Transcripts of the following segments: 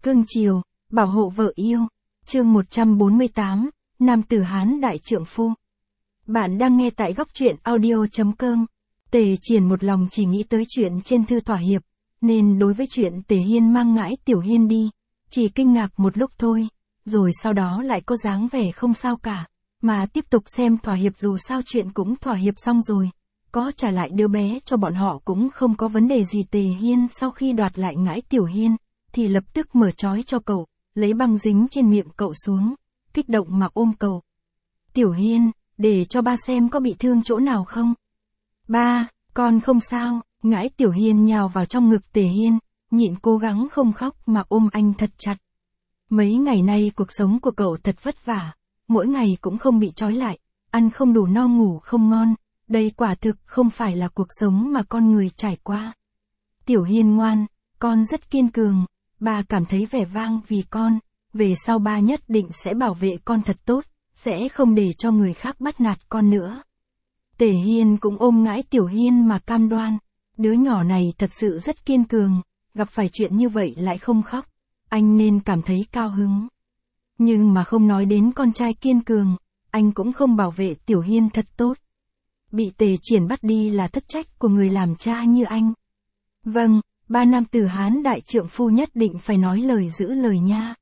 cương chiều, bảo hộ vợ yêu. Chương 148, Nam tử Hán đại trượng phu. Bạn đang nghe tại góc truyện audio.com. Tề Triển một lòng chỉ nghĩ tới chuyện trên thư thỏa hiệp, nên đối với chuyện Tề Hiên mang ngãi Tiểu Hiên đi, chỉ kinh ngạc một lúc thôi, rồi sau đó lại có dáng vẻ không sao cả, mà tiếp tục xem thỏa hiệp, dù sao chuyện cũng thỏa hiệp xong rồi, có trả lại đứa bé cho bọn họ cũng không có vấn đề gì. Tề Hiên sau khi đoạt lại ngãi Tiểu Hiên, thì lập tức mở trói cho cậu, lấy băng dính trên miệng cậu xuống, kích động mà ôm cậu. Tiểu Hiên, để cho ba xem có bị thương chỗ nào không? Ba, con không sao. Ngãi Tiểu Hiên nhào vào trong ngực Tề Hiên, nhịn cố gắng không khóc mà ôm anh thật chặt. Mấy ngày nay cuộc sống của cậu thật vất vả, mỗi ngày cũng không bị trói lại, ăn không đủ no ngủ không ngon, đây quả thực không phải là cuộc sống mà con người trải qua. Tiểu Hiên ngoan, con rất kiên cường, ba cảm thấy vẻ vang vì con, về sau ba nhất định sẽ bảo vệ con thật tốt, sẽ không để cho người khác bắt nạt con nữa. Tề Hiên cũng ôm ngãi Tiểu Hiên mà cam đoan, đứa nhỏ này thật sự rất kiên cường, gặp phải chuyện như vậy lại không khóc, anh nên cảm thấy cao hứng. Nhưng mà không nói đến con trai kiên cường, anh cũng không bảo vệ Tiểu Hiên thật tốt. Bị Tề Triển bắt đi là thất trách của người làm cha như anh. Vâng, ba nam tử Hán đại trượng phu nhất định phải nói lời giữ lời nha.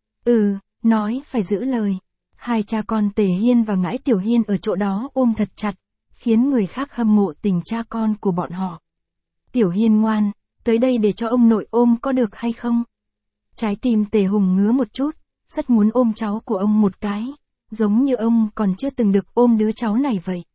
Nói phải giữ lời. Hai cha con Tề Hiên và ngãi Tiểu Hiên ở chỗ đó ôm thật chặt, khiến người khác hâm mộ tình cha con của bọn họ. Tiểu Hiên ngoan, tới đây để cho ông nội ôm có được hay không? Trái tim Tề Hùng ngứa một chút, rất muốn ôm cháu của ông một cái, giống như ông còn chưa từng được ôm đứa cháu này vậy.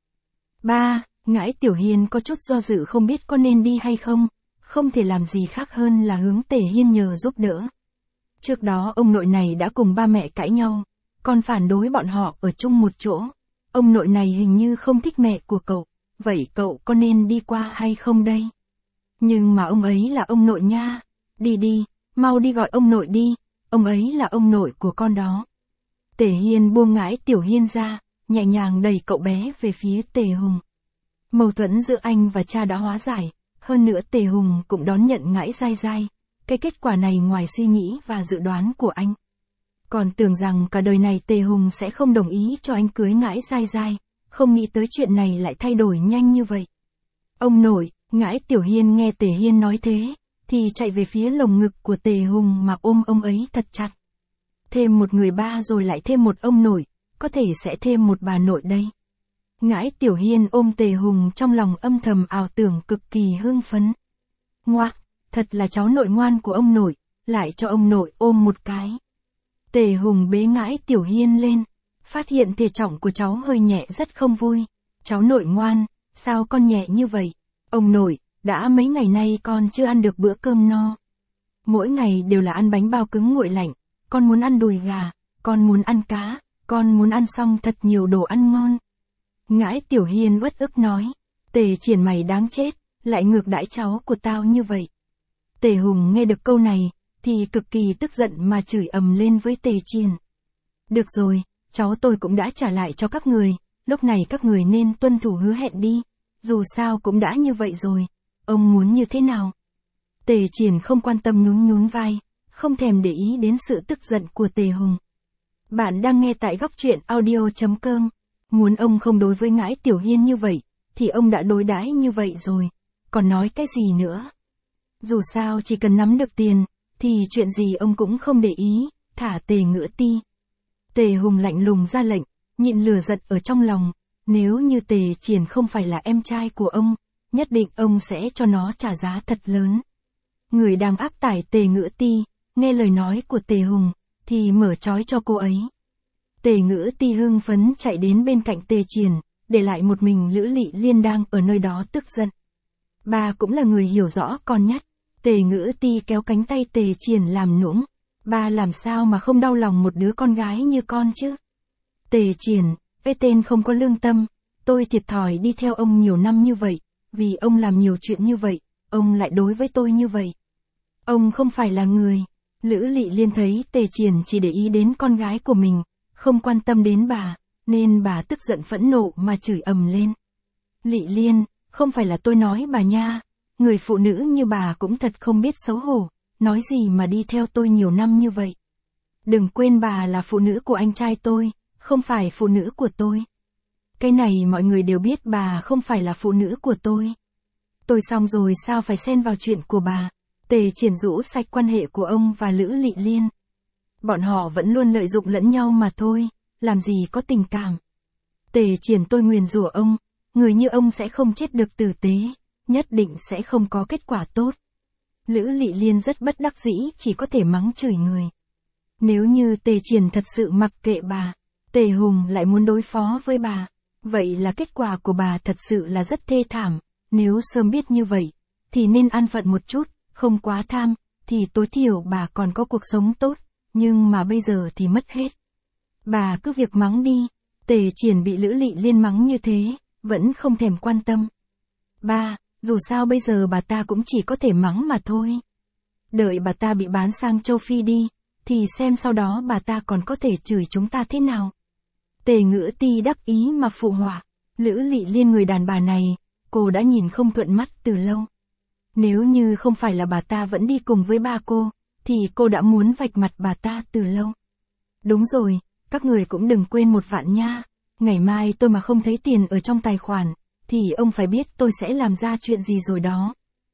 Ba, ngãi Tiểu Hiên có chút do dự không biết có nên đi hay không, không thể làm gì khác hơn là hướng Tề Hiên nhờ giúp đỡ. Trước đó ông nội này đã cùng ba mẹ cãi nhau, còn phản đối bọn họ ở chung một chỗ. Ông nội này hình như không thích mẹ của cậu, vậy cậu có nên đi qua hay không đây? Nhưng mà ông ấy là ông nội nha, đi, mau đi gọi ông nội đi, ông ấy là ông nội của con đó. Tề Hiên buông ngãi Tiểu Hiên ra, nhẹ nhàng đẩy cậu bé về phía Tề Hùng. Mâu thuẫn giữa anh và cha đã hóa giải, hơn nữa Tề Hùng cũng đón nhận ngãi dai dai, cái kết quả này ngoài suy nghĩ và dự đoán của anh. Còn tưởng rằng cả đời này Tề Hùng sẽ không đồng ý cho anh cưới ngãi dai dai, không nghĩ tới chuyện này lại thay đổi nhanh như vậy. Ông nội, ngãi Tiểu Hiên nghe Tề Hiên nói thế, thì chạy về phía lồng ngực của Tề Hùng mà ôm ông ấy thật chặt. Thêm một người ba rồi lại thêm một ông nội, có thể sẽ thêm một bà nội đây. Ngãi Tiểu Hiên ôm Tề Hùng trong lòng âm thầm ảo tưởng cực kỳ hưng phấn. Ngoác, thật là cháu nội ngoan của ông nội, lại cho ông nội ôm một cái. Tề Hùng bế ngãi Tiểu Hiên lên, phát hiện thể trọng của cháu hơi nhẹ rất không vui. Cháu nội ngoan, sao con nhẹ như vậy? Ông nội, đã mấy ngày nay con chưa ăn được bữa cơm no. Mỗi ngày đều là ăn bánh bao cứng nguội lạnh, con muốn ăn đùi gà, con muốn ăn cá, con muốn ăn xong thật nhiều đồ ăn ngon. Ngãi Tiểu Hiên uất ức nói, Tề Triển mày đáng chết, lại ngược đãi cháu của tao như vậy. Tề Hùng nghe được câu này, thì cực kỳ tức giận mà chửi ầm lên với Tề Triển. Được rồi, cháu tôi cũng đã trả lại cho các người, lúc này các người nên tuân thủ hứa hẹn đi, dù sao cũng đã như vậy rồi, ông muốn như thế nào? Tề Triển không quan tâm nhún vai, không thèm để ý đến sự tức giận của Tề Hùng. Bạn đang nghe tại góc truyện audio.com, muốn ông không đối với ngãi Tiểu Hiên như vậy, thì ông đã đối đãi như vậy rồi, còn nói cái gì nữa? Dù sao chỉ cần nắm được tiền, thì chuyện gì ông cũng không để ý, thả Tề Ngữ Ti. Tề Hùng lạnh lùng ra lệnh, nhịn lửa giận ở trong lòng, nếu như Tề Triển không phải là em trai của ông, nhất định ông sẽ cho nó trả giá thật lớn. Người đang áp tải Tề Ngữ Ti, nghe lời nói của Tề Hùng, thì mở trói cho cô ấy. Tề Ngữ Ti hưng phấn chạy đến bên cạnh Tề Triển, để lại một mình Lữ Lị Liên đang ở nơi đó tức giận. Ba cũng là người hiểu rõ con nhất. Tề Ngữ Ti kéo cánh tay Tề Triển làm nũng. Ba làm sao mà không đau lòng một đứa con gái như con chứ? Tề Triển, cái tên không có lương tâm, tôi thiệt thòi đi theo ông nhiều năm như vậy, vì ông làm nhiều chuyện như vậy, ông lại đối với tôi như vậy. Ông không phải là người. Lữ Lị Liên thấy Tề Triển chỉ để ý đến con gái của mình, không quan tâm đến bà, nên bà tức giận phẫn nộ mà chửi ầm lên. Lị Liên, không phải là tôi nói bà nha, người phụ nữ như bà cũng thật không biết xấu hổ, nói gì mà đi theo tôi nhiều năm như vậy. Đừng quên bà là phụ nữ của anh trai tôi, không phải phụ nữ của tôi. Cái này mọi người đều biết bà không phải là phụ nữ của tôi. Tôi xong rồi sao phải xen vào chuyện của bà. Tề Triển rũ sạch quan hệ của ông và Lữ Lị Liên. Bọn họ vẫn luôn lợi dụng lẫn nhau mà thôi, làm gì có tình cảm. Tề Triển tôi nguyền rủa ông, người như ông sẽ không chết được tử tế, nhất định sẽ không có kết quả tốt. Lữ Lị Liên rất bất đắc dĩ, chỉ có thể mắng chửi người. Nếu như Tề Triển thật sự mặc kệ bà, Tề Hùng lại muốn đối phó với bà, vậy là kết quả của bà thật sự là rất thê thảm. Nếu sớm biết như vậy, thì nên an phận một chút, không quá tham, thì tối thiểu bà còn có cuộc sống tốt, nhưng mà bây giờ thì mất hết. Bà cứ việc mắng đi. Tề Triển bị Lữ Lị Liên mắng như thế, vẫn không thèm quan tâm. Ba, dù sao bây giờ bà ta cũng chỉ có thể mắng mà thôi. Đợi bà ta bị bán sang châu Phi đi, thì xem sau đó bà ta còn có thể chửi chúng ta thế nào. Tề Ngữ Ti đắc ý mà phụ họa. Lữ Lị Liên người đàn bà này, cô đã nhìn không thuận mắt từ lâu. Nếu như không phải là bà ta vẫn đi cùng với ba cô, thì cô đã muốn vạch mặt bà ta từ lâu. Đúng rồi, các người cũng đừng quên 1 vạn nha. Ngày mai tôi mà không thấy tiền ở trong tài khoản, thì ông phải biết tôi sẽ làm ra chuyện gì rồi đó.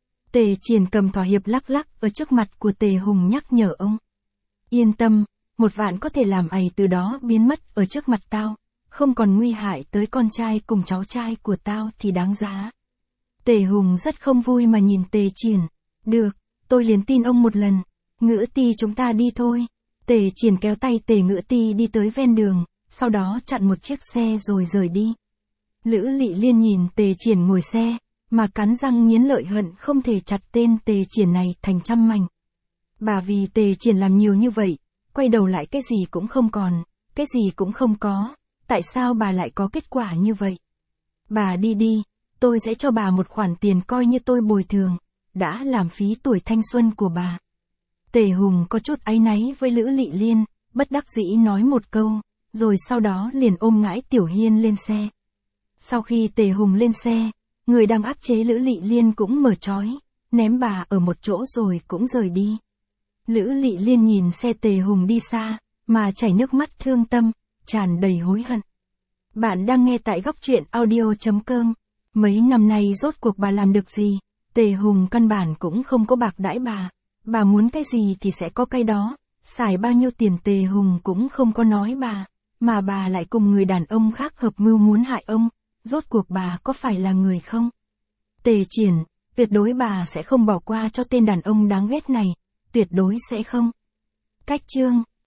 Tề Triển cầm thỏa hiệp lắc lắc ở trước mặt của Tề Hùng nhắc nhở ông. Yên tâm, 1 vạn có thể làm ày từ đó biến mất ở trước mặt tao, không còn nguy hại tới con trai cùng cháu trai của tao thì đáng giá. Tề Hùng rất không vui mà nhìn Tề Triển. Được, tôi liền tin ông một lần. Ngữ Ti chúng ta đi thôi. Tề Triển kéo tay Tề Ngữ Ti đi tới ven đường, sau đó chặn một chiếc xe rồi rời đi. Lữ Lị Liên nhìn Tề Triển ngồi xe, mà cắn răng nghiến lợi hận không thể chặt tên Tề Triển này thành trăm mảnh. Bà vì Tề Triển làm nhiều như vậy, quay đầu lại cái gì cũng không còn, cái gì cũng không có, tại sao bà lại có kết quả như vậy? Bà đi đi, tôi sẽ cho bà một khoản tiền coi như tôi bồi thường, đã làm phí tuổi thanh xuân của bà. Tề Hùng có chút áy náy với Lữ Lị Liên, bất đắc dĩ nói một câu, rồi sau đó liền ôm ngãi Tiểu Hiên lên xe. Sau khi Tề Hùng lên xe, người đang áp chế Lữ Lị Liên cũng mở trói, ném bà ở một chỗ rồi cũng rời đi. Lữ Lị Liên nhìn xe Tề Hùng đi xa, mà chảy nước mắt thương tâm, tràn đầy hối hận. Bạn đang nghe tại góc truyện audio.com. Mấy năm nay rốt cuộc bà làm được gì? Tề Hùng căn bản cũng không có bạc đãi bà. Bà muốn cái gì thì sẽ có cái đó. Xài bao nhiêu tiền Tề Hùng cũng không có nói bà. Mà bà lại cùng người đàn ông khác hợp mưu muốn hại ông. Rốt cuộc bà có phải là người không? Tề Triển, tuyệt đối bà sẽ không bỏ qua cho tên đàn ông đáng ghét này. Tuyệt đối sẽ không. Cách chương